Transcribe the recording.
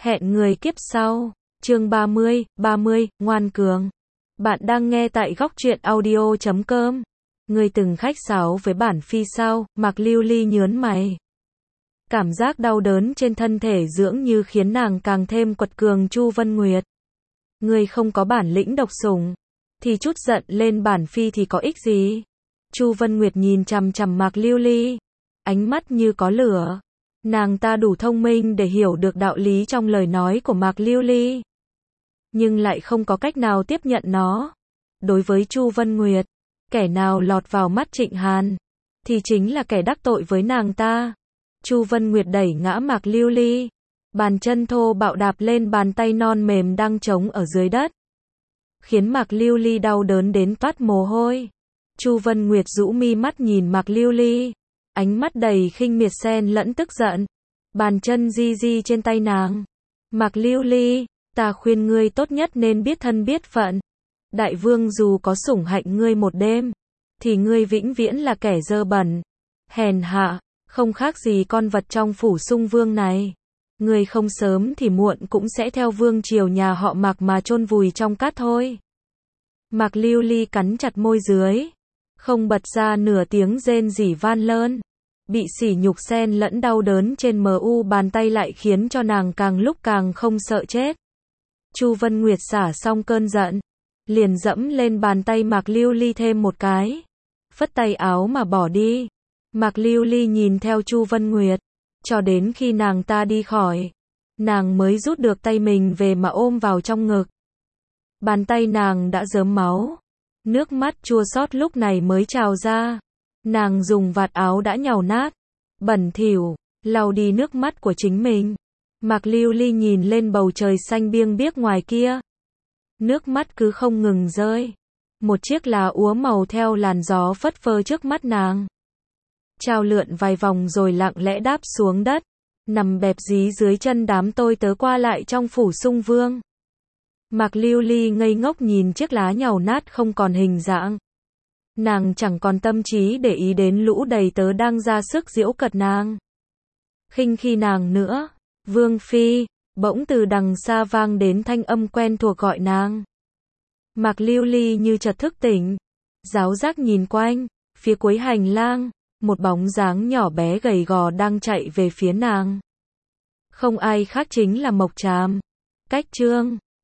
Hẹn người kiếp sau. Chương 30, ngoan cường. Bạn đang nghe tại góc truyện audio.com. Người từng khách sáo với bản phi sao? Mạc Lưu Ly nhớn mày. Cảm giác đau đớn trên thân thể dường như khiến nàng càng thêm quật cường. Chu Vân Nguyệt, ngươi không có bản lĩnh độc sủng, thì chút giận lên bản phi thì có ích gì? Chu Vân Nguyệt nhìn chằm chằm Mạc Lưu Ly, ánh mắt như có lửa. Nàng ta đủ thông minh để hiểu được đạo lý trong lời nói của Mạc Lưu Ly, nhưng lại không có cách nào tiếp nhận nó. Đối với Chu Vân Nguyệt, kẻ nào lọt vào mắt Trịnh Hàn thì chính là kẻ đắc tội với nàng ta. Chu Vân Nguyệt đẩy ngã Mạc Lưu Ly, bàn chân thô bạo đạp lên bàn tay non mềm đang trống ở dưới đất, khiến Mạc Lưu Ly đau đớn đến toát mồ hôi. Chu Vân Nguyệt rũ mi mắt nhìn Mạc Lưu Ly, ánh mắt đầy khinh miệt xen lẫn tức giận. Bàn chân di di trên tay nàng. Mạc Lưu Ly, ta khuyên ngươi tốt nhất nên biết thân biết phận. Đại vương dù có sủng hạnh ngươi một đêm, thì ngươi vĩnh viễn là kẻ dơ bẩn, hèn hạ, không khác gì con vật trong phủ Sung Vương này. Ngươi không sớm thì muộn cũng sẽ theo vương triều nhà họ Mạc mà chôn vùi trong cát thôi. Mạc Lưu Ly cắn chặt môi dưới, không bật ra nửa tiếng rên rỉ van lơn. Bị sỉ nhục xen lẫn đau đớn trên mu bàn tay lại khiến cho nàng càng lúc càng không sợ chết. Chu Vân Nguyệt xả xong cơn giận, liền dẫm lên bàn tay Mạc Lưu Ly thêm một cái, phất tay áo mà bỏ đi. Mạc Lưu Ly nhìn theo Chu Vân Nguyệt, cho đến khi nàng ta đi khỏi, nàng mới rút được tay mình về mà ôm vào trong ngực. Bàn tay nàng đã rớm máu, nước mắt chua xót lúc này mới trào ra. Nàng dùng vạt áo đã nhàu nát, bẩn thỉu, lau đi nước mắt của chính mình. Mạc Lưu Ly nhìn lên bầu trời xanh biêng biếc ngoài kia. Nước mắt cứ không ngừng rơi. Một chiếc lá úa màu theo làn gió phất phơ trước mắt nàng, trao lượn vài vòng rồi lặng lẽ đáp xuống đất, nằm bẹp dí dưới chân đám tôi tớ qua lại trong phủ Sung Vương. Mạc Lưu Ly ngây ngốc nhìn chiếc lá nhàu nát không còn hình dạng. Nàng chẳng còn tâm trí để ý đến lũ đầy tớ đang ra sức giễu cợt nàng, khinh khi nàng nữa. Vương phi, bỗng từ đằng xa vang đến thanh âm quen thuộc gọi nàng. Mạc Lưu Ly như chợt thức tỉnh, giáo giác nhìn quanh, phía cuối hành lang, một bóng dáng nhỏ bé gầy gò đang chạy về phía nàng. Không ai khác chính là Mộc Tràm. Cách chương